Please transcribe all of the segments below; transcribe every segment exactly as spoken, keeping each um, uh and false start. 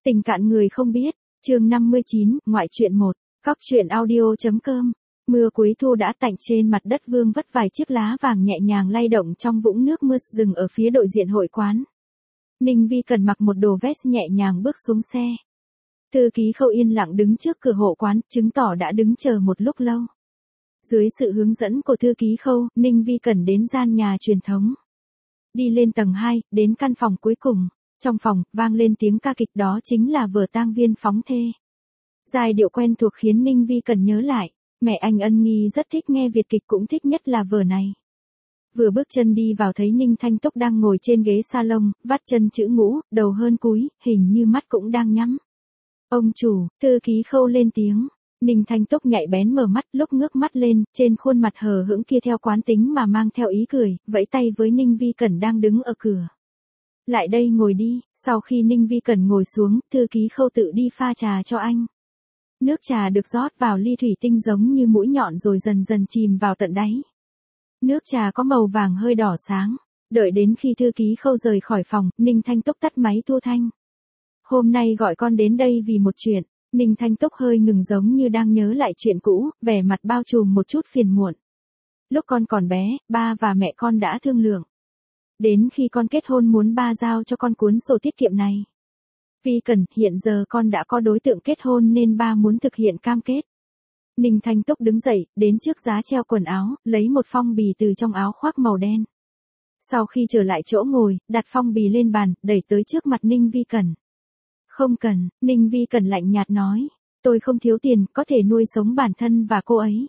Tình cạn người không biết, chương năm mươi chín, ngoại truyện một, cóc truyện audio.com. Mưa cuối thu đã tạnh trên mặt đất vương vất vài chiếc lá vàng nhẹ nhàng lay động trong vũng nước mưa rừng ở phía đối diện hội quán. Ninh Vi Cần mặc một đồ vest nhẹ nhàng bước xuống xe. Thư ký Khâu yên lặng đứng trước cửa hộ quán, chứng tỏ đã đứng chờ một lúc lâu. Dưới sự hướng dẫn của thư ký Khâu, Ninh Vi Cần đến gian nhà truyền thống. Đi lên tầng hai, đến căn phòng cuối cùng. Trong phòng, vang lên tiếng ca kịch, đó chính là vở Tang Viên Phóng Thê. Giai điệu quen thuộc khiến Ninh Vi Cần nhớ lại, mẹ anh Ân Nghi rất thích nghe Việt kịch, cũng thích nhất là vở này. Vừa bước chân đi vào thấy Ninh Thanh Túc đang ngồi trên ghế salon, vắt chân chữ ngũ, đầu hơn cúi, hình như mắt cũng đang nhắm. Ông chủ, thư ký Khâu lên tiếng. Ninh Thanh Túc nhạy bén mở mắt, lúc ngước mắt lên, trên khuôn mặt hờ hững kia theo quán tính mà mang theo ý cười, vẫy tay với Ninh Vi Cần đang đứng ở cửa. Lại đây ngồi đi. Sau khi Ninh Vi Cần ngồi xuống, thư ký Khâu tự đi pha trà cho anh. Nước trà được rót vào ly thủy tinh giống như mũi nhọn rồi dần dần chìm vào tận đáy. Nước trà có màu vàng hơi đỏ sáng. Đợi đến khi thư ký Khâu rời khỏi phòng, Ninh Thanh Túc tắt máy thu thanh. Hôm nay gọi con đến đây vì một chuyện. Ninh Thanh Túc hơi ngừng giống như đang nhớ lại chuyện cũ, vẻ mặt bao trùm một chút phiền muộn. Lúc con còn bé, ba và mẹ con đã thương lượng. Đến khi con kết hôn muốn ba giao cho con cuốn sổ tiết kiệm này. Vi Cần, hiện giờ con đã có đối tượng kết hôn nên ba muốn thực hiện cam kết. Ninh Thanh Túc đứng dậy, đến trước giá treo quần áo, lấy một phong bì từ trong áo khoác màu đen. Sau khi trở lại chỗ ngồi, đặt phong bì lên bàn, đẩy tới trước mặt Ninh Vi Cần. Không cần, Ninh Vi Cần lạnh nhạt nói. Tôi không thiếu tiền, có thể nuôi sống bản thân và cô ấy.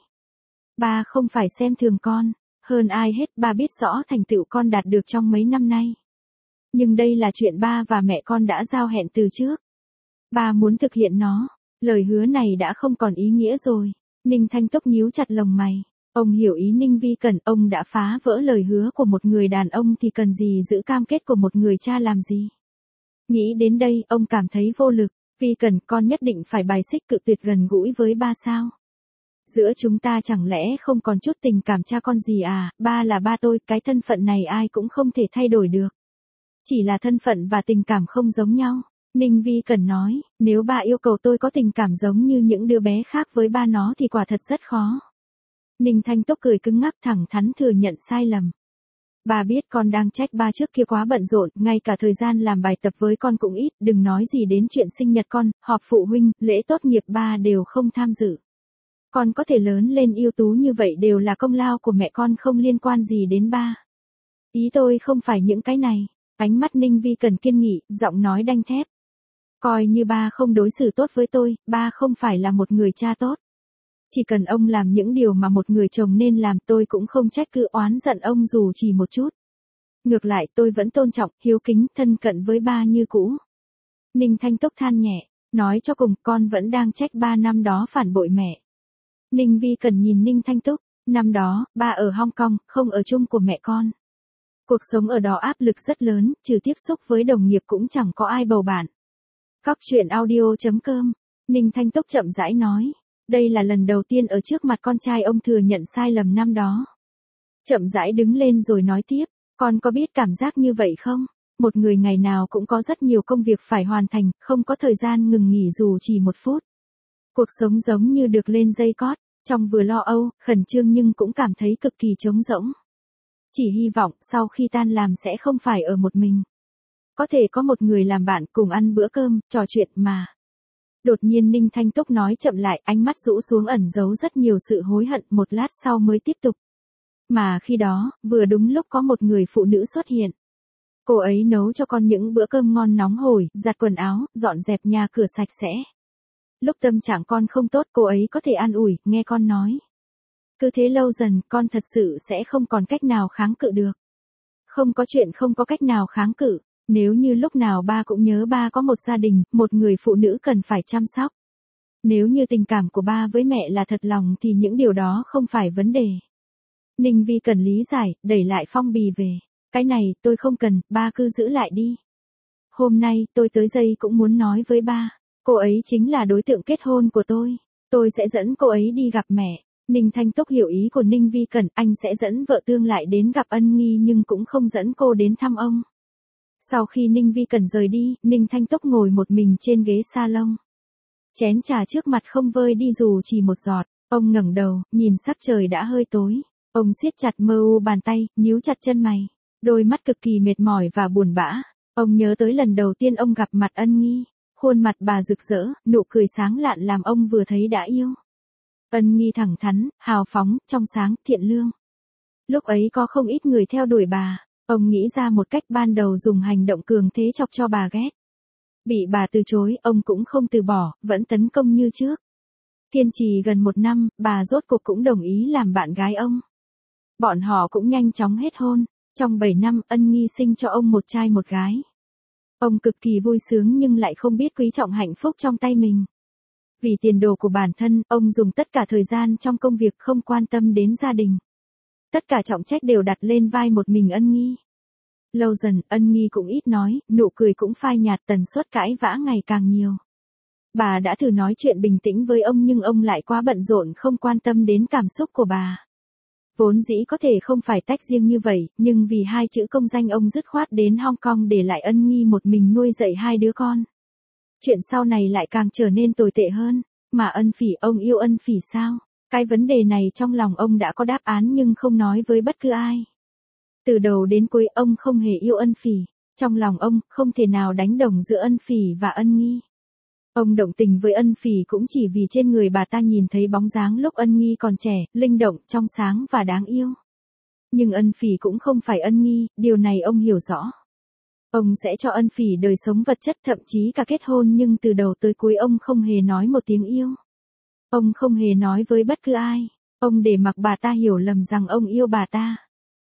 Ba không phải xem thường con. Hơn ai hết, ba biết rõ thành tựu con đạt được trong mấy năm nay. Nhưng đây là chuyện ba và mẹ con đã giao hẹn từ trước. Ba muốn thực hiện nó. Lời hứa này đã không còn ý nghĩa rồi. Ninh Thanh Túc nhíu chặt lồng mày. Ông hiểu ý Ninh Vi Cần, ông đã phá vỡ lời hứa của một người đàn ông thì cần gì giữ cam kết của một người cha làm gì. Nghĩ đến đây, ông cảm thấy vô lực. Vi Cần, con nhất định phải bài xích cự tuyệt gần gũi với ba sao? Giữa chúng ta chẳng lẽ không còn chút tình cảm cha con gì à? Ba là ba tôi, cái thân phận này ai cũng không thể thay đổi được. Chỉ là thân phận và tình cảm không giống nhau. Ninh Vi Cần nói, nếu ba yêu cầu tôi có tình cảm giống như những đứa bé khác với ba nó thì quả thật rất khó. Ninh Thanh Túc cười cứng ngắc, thẳng thắn thừa nhận sai lầm. Ba biết con đang trách ba trước kia quá bận rộn, ngay cả thời gian làm bài tập với con cũng ít, đừng nói gì đến chuyện sinh nhật con, họp phụ huynh, lễ tốt nghiệp ba đều không tham dự. Con có thể lớn lên ưu tú như vậy đều là công lao của mẹ con, không liên quan gì đến ba. Ý tôi không phải những cái này. Ánh mắt Ninh Vi Cần kiên nghị, giọng nói đanh thép. Coi như ba không đối xử tốt với tôi, ba không phải là một người cha tốt. Chỉ cần ông làm những điều mà một người chồng nên làm, tôi cũng không trách cứ oán giận ông dù chỉ một chút. Ngược lại, tôi vẫn tôn trọng, hiếu kính, thân cận với ba như cũ. Ninh Thanh Túc than nhẹ, nói cho cùng, con vẫn đang trách ba năm đó phản bội mẹ. Ninh Vi Cần nhìn Ninh Thanh Túc, năm đó, ba ở Hong Kong, không ở chung của mẹ con. Cuộc sống ở đó áp lực rất lớn, trừ tiếp xúc với đồng nghiệp cũng chẳng có ai bầu bạn. Cóc truyện audio.com, Ninh Thanh Túc chậm rãi nói. Đây là lần đầu tiên ở trước mặt con trai ông thừa nhận sai lầm năm đó. Chậm rãi đứng lên rồi nói tiếp, con có biết cảm giác như vậy không? Một người ngày nào cũng có rất nhiều công việc phải hoàn thành, không có thời gian ngừng nghỉ dù chỉ một phút. Cuộc sống giống như được lên dây cót, trong vừa lo âu, khẩn trương nhưng cũng cảm thấy cực kỳ trống rỗng. Chỉ hy vọng sau khi tan làm sẽ không phải ở một mình. Có thể có một người làm bạn cùng ăn bữa cơm, trò chuyện mà. Đột nhiên Ninh Thanh Túc nói chậm lại, ánh mắt rũ xuống ẩn giấu rất nhiều sự hối hận, một lát sau mới tiếp tục. Mà khi đó, vừa đúng lúc có một người phụ nữ xuất hiện. Cô ấy nấu cho con những bữa cơm ngon nóng hổi, giặt quần áo, dọn dẹp nhà cửa sạch sẽ. Lúc tâm trạng con không tốt, cô ấy có thể an ủi, nghe con nói. Cứ thế lâu dần, con thật sự sẽ không còn cách nào kháng cự được. Không có chuyện không có cách nào kháng cự. Nếu như lúc nào ba cũng nhớ ba có một gia đình, một người phụ nữ cần phải chăm sóc. Nếu như tình cảm của ba với mẹ là thật lòng thì những điều đó không phải vấn đề. Ninh Vi Cần lý giải, đẩy lại phong bì về. Cái này, tôi không cần, ba cứ giữ lại đi. Hôm nay, tôi tới đây cũng muốn nói với ba. Cô ấy chính là đối tượng kết hôn của tôi. Tôi sẽ dẫn cô ấy đi gặp mẹ. Ninh Thanh Túc hiểu ý của Ninh Vi Cần, anh sẽ dẫn vợ tương lại đến gặp Ân Nghi nhưng cũng không dẫn cô đến thăm ông. Sau khi Ninh Vi Cẩn rời đi, Ninh Thanh Túc ngồi một mình trên ghế salon. Chén trà trước mặt không vơi đi dù chỉ một giọt, ông ngẩng đầu, nhìn sắc trời đã hơi tối. Ông siết chặt mơ u bàn tay, nhíu chặt chân mày, đôi mắt cực kỳ mệt mỏi và buồn bã. Ông nhớ tới lần đầu tiên ông gặp mặt Ân Nghi, khuôn mặt bà rực rỡ, nụ cười sáng lạn làm ông vừa thấy đã yêu. Ân Nghi thẳng thắn, hào phóng, trong sáng, thiện lương. Lúc ấy có không ít người theo đuổi bà, ông nghĩ ra một cách ban đầu dùng hành động cường thế chọc cho bà ghét. Bị bà từ chối, ông cũng không từ bỏ, vẫn tấn công như trước. Kiên trì gần một năm, bà rốt cuộc cũng đồng ý làm bạn gái ông. Bọn họ cũng nhanh chóng hết hôn. Trong bảy năm, Ân Nghi sinh cho ông một trai một gái. Ông cực kỳ vui sướng nhưng lại không biết quý trọng hạnh phúc trong tay mình. Vì tiền đồ của bản thân, ông dùng tất cả thời gian trong công việc không quan tâm đến gia đình. Tất cả trọng trách đều đặt lên vai một mình Ân Nghi. Lâu dần, Ân Nghi cũng ít nói, nụ cười cũng phai nhạt, tần suất cãi vã ngày càng nhiều. Bà đã thử nói chuyện bình tĩnh với ông nhưng ông lại quá bận rộn không quan tâm đến cảm xúc của bà. Vốn dĩ có thể không phải tách riêng như vậy, nhưng vì hai chữ công danh ông dứt khoát đến Hong Kong để lại Ân Nghi một mình nuôi dạy hai đứa con. Chuyện sau này lại càng trở nên tồi tệ hơn. Mà Ân Phỉ, ông yêu Ân Phỉ sao? Cái vấn đề này trong lòng ông đã có đáp án nhưng không nói với bất cứ ai. Từ đầu đến cuối ông không hề yêu Ân Phỉ. Trong lòng ông, không thể nào đánh đồng giữa Ân Phỉ và Ân Nghi. Ông động tình với Ân Phỉ cũng chỉ vì trên người bà ta nhìn thấy bóng dáng lúc Ân Nghi còn trẻ, linh động, trong sáng và đáng yêu. Nhưng Ân Phỉ cũng không phải Ân Nghi, điều này ông hiểu rõ. Ông sẽ cho Ân Phỉ đời sống vật chất thậm chí cả kết hôn nhưng từ đầu tới cuối ông không hề nói một tiếng yêu. Ông không hề nói với bất cứ ai. Ông để mặc bà ta hiểu lầm rằng ông yêu bà ta.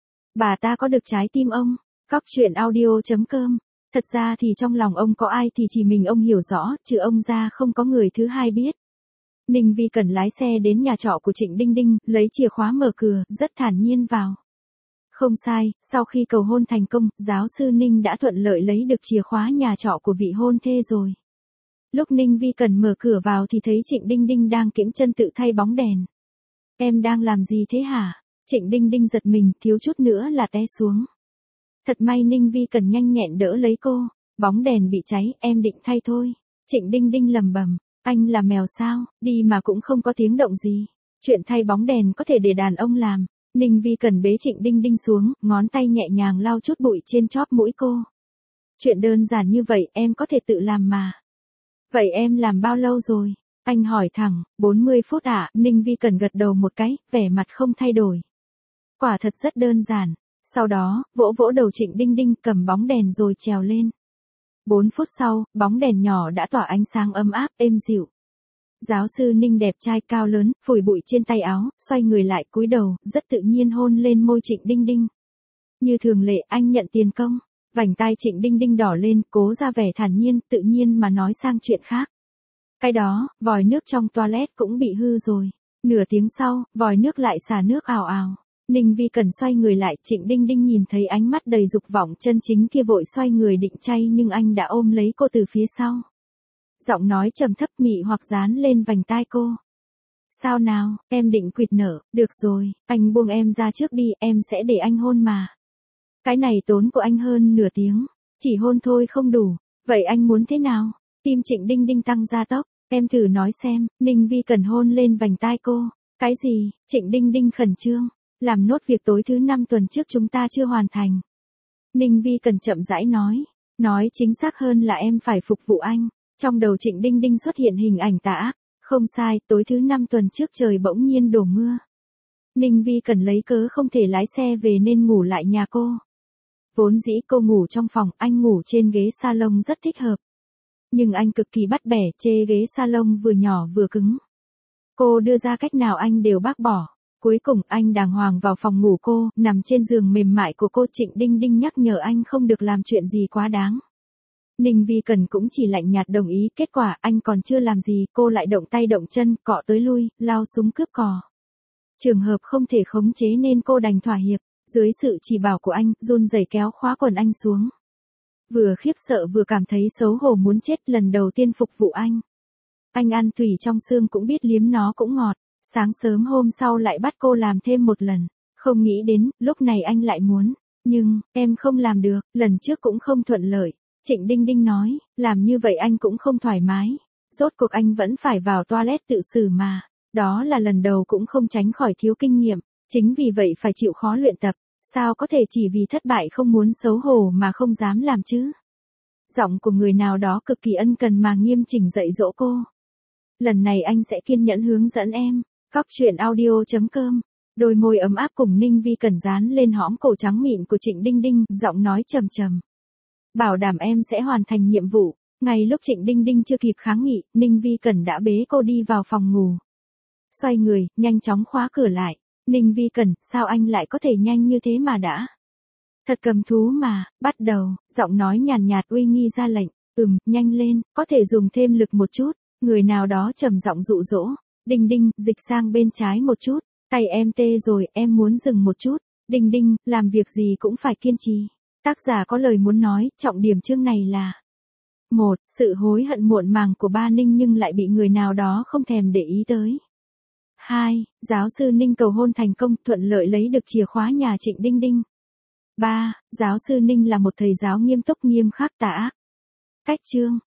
Bà ta có được trái tim ông. Cóc truyện audio chấm com. Thật ra thì trong lòng ông có ai thì chỉ mình ông hiểu rõ, trừ ông ra không có người thứ hai biết. Ninh Vi Cẩn lái xe đến nhà trọ của Trịnh Đinh Đinh, lấy chìa khóa mở cửa, rất thản nhiên vào. Không sai, sau khi cầu hôn thành công, giáo sư Ninh đã thuận lợi lấy được chìa khóa nhà trọ của vị hôn thê rồi. Lúc Ninh Vi Cẩn mở cửa vào thì thấy Trịnh Đinh Đinh đang kiễng chân tự thay bóng đèn. Em đang làm gì thế hả? Trịnh Đinh Đinh giật mình, thiếu chút nữa là té xuống. Thật may Ninh Vi Cẩn nhanh nhẹn đỡ lấy cô. Bóng đèn bị cháy, em định thay thôi. Trịnh Đinh Đinh lầm bầm. Anh là mèo sao, đi mà cũng không có tiếng động gì. Chuyện thay bóng đèn có thể để đàn ông làm. Ninh Vi Cẩn bế Trịnh Đinh Đinh xuống, ngón tay nhẹ nhàng lau chút bụi trên chóp mũi cô. Chuyện đơn giản như vậy em có thể tự làm mà. Vậy em làm bao lâu rồi? Anh hỏi thẳng. bốn mươi phút ạ. À? Ninh Vi Cẩn gật đầu một cái, vẻ mặt không thay đổi. Quả thật rất đơn giản. Sau đó, vỗ vỗ đầu Trịnh Đinh Đinh, cầm bóng đèn rồi trèo lên. bốn phút sau, bóng đèn nhỏ đã tỏa ánh sáng ấm áp, êm dịu. Giáo sư Ninh đẹp trai cao lớn, phủi bụi trên tay áo, xoay người lại cúi đầu, rất tự nhiên hôn lên môi Trịnh Đinh Đinh. Như thường lệ, anh nhận tiền công. Vành tai Trịnh Đinh Đinh đỏ lên, cố ra vẻ thản nhiên, tự nhiên mà nói sang chuyện khác. Cái đó, vòi nước trong toilet cũng bị hư rồi. Nửa tiếng sau, vòi nước lại xả nước ào ào. Ninh Vi Cẩn xoay người lại, Trịnh Đinh Đinh nhìn thấy ánh mắt đầy dục vọng chân chính kia vội xoay người định chay nhưng anh đã ôm lấy cô từ phía sau. Giọng nói trầm thấp mị hoặc dán lên vành tai cô. Sao nào, em định quỵt nở, được rồi, anh buông em ra trước đi, em sẽ để anh hôn mà. Cái này tốn của anh hơn nửa tiếng, chỉ hôn thôi không đủ, vậy anh muốn thế nào? Tim Trịnh Đinh Đinh tăng gia tốc, em thử nói xem. Ninh Vi Cẩn hôn lên vành tai cô. Cái gì? Trịnh Đinh Đinh khẩn trương. Làm nốt việc tối thứ năm tuần trước chúng ta chưa hoàn thành. Ninh Vi Cẩn chậm rãi nói. Nói chính xác hơn là em phải phục vụ anh. Trong đầu Trịnh Đinh Đinh xuất hiện hình ảnh tà ác. Không sai, tối thứ năm tuần trước trời bỗng nhiên đổ mưa. Ninh Vi Cẩn lấy cớ không thể lái xe về nên ngủ lại nhà cô. Vốn dĩ cô ngủ trong phòng, anh ngủ trên ghế salon rất thích hợp. Nhưng anh cực kỳ bắt bẻ, chê ghế salon vừa nhỏ vừa cứng. Cô đưa ra cách nào anh đều bác bỏ. Cuối cùng anh đàng hoàng vào phòng ngủ cô, nằm trên giường mềm mại của cô. Trịnh Đinh Đinh nhắc nhở anh không được làm chuyện gì quá đáng. Ninh Vi Cẩn cũng chỉ lạnh nhạt đồng ý, kết quả anh còn chưa làm gì, cô lại động tay động chân, cọ tới lui, lao súng cướp cò. Trường hợp không thể khống chế nên cô đành thỏa hiệp, dưới sự chỉ bảo của anh, run rẩy kéo khóa quần anh xuống. Vừa khiếp sợ vừa cảm thấy xấu hổ muốn chết, lần đầu tiên phục vụ anh. Anh ăn tủy trong xương cũng biết liếm nó cũng ngọt, sáng sớm hôm sau lại bắt cô làm thêm một lần, không nghĩ đến, lúc này anh lại muốn. Nhưng, em không làm được, lần trước cũng không thuận lợi. Trịnh Đinh Đinh nói, làm như vậy anh cũng không thoải mái. Rốt cuộc anh vẫn phải vào toilet tự xử mà. Đó là lần đầu cũng không tránh khỏi thiếu kinh nghiệm. Chính vì vậy phải chịu khó luyện tập. Sao có thể chỉ vì thất bại không muốn xấu hổ mà không dám làm chứ? Giọng của người nào đó cực kỳ ân cần mà nghiêm chỉnh dạy dỗ cô. Lần này anh sẽ kiên nhẫn hướng dẫn em. Cóc truyện audio chấm com. Đôi môi ấm áp cùng Ninh Vi Cẩn dán lên hõm cổ trắng mịn của Trịnh Đinh Đinh, giọng nói trầm trầm. Bảo đảm em sẽ hoàn thành nhiệm vụ. Ngay lúc Trịnh Đinh Đinh chưa kịp kháng nghị, Ninh Vi Cẩn đã bế cô đi vào phòng ngủ. Xoay người, nhanh chóng khóa cửa lại. Ninh Vi Cẩn, sao anh lại có thể nhanh như thế mà đã? Thật cầm thú mà, bắt đầu, giọng nói nhàn nhạt uy nghi ra lệnh. Ừm, nhanh lên, có thể dùng thêm lực một chút. Người nào đó trầm giọng dụ dỗ. Đinh Đinh, dịch sang bên trái một chút. Tay em tê rồi, em muốn dừng một chút. Đinh Đinh, làm việc gì cũng phải kiên trì. Tác giả có lời muốn nói, trọng điểm chương này là một. Sự hối hận muộn màng của ba Ninh nhưng lại bị người nào đó không thèm để ý tới. hai. Giáo sư Ninh cầu hôn thành công, thuận lợi lấy được chìa khóa nhà Trịnh Đinh Đinh. ba. Giáo sư Ninh là một thầy giáo nghiêm túc nghiêm khắc tà ác. Cách chương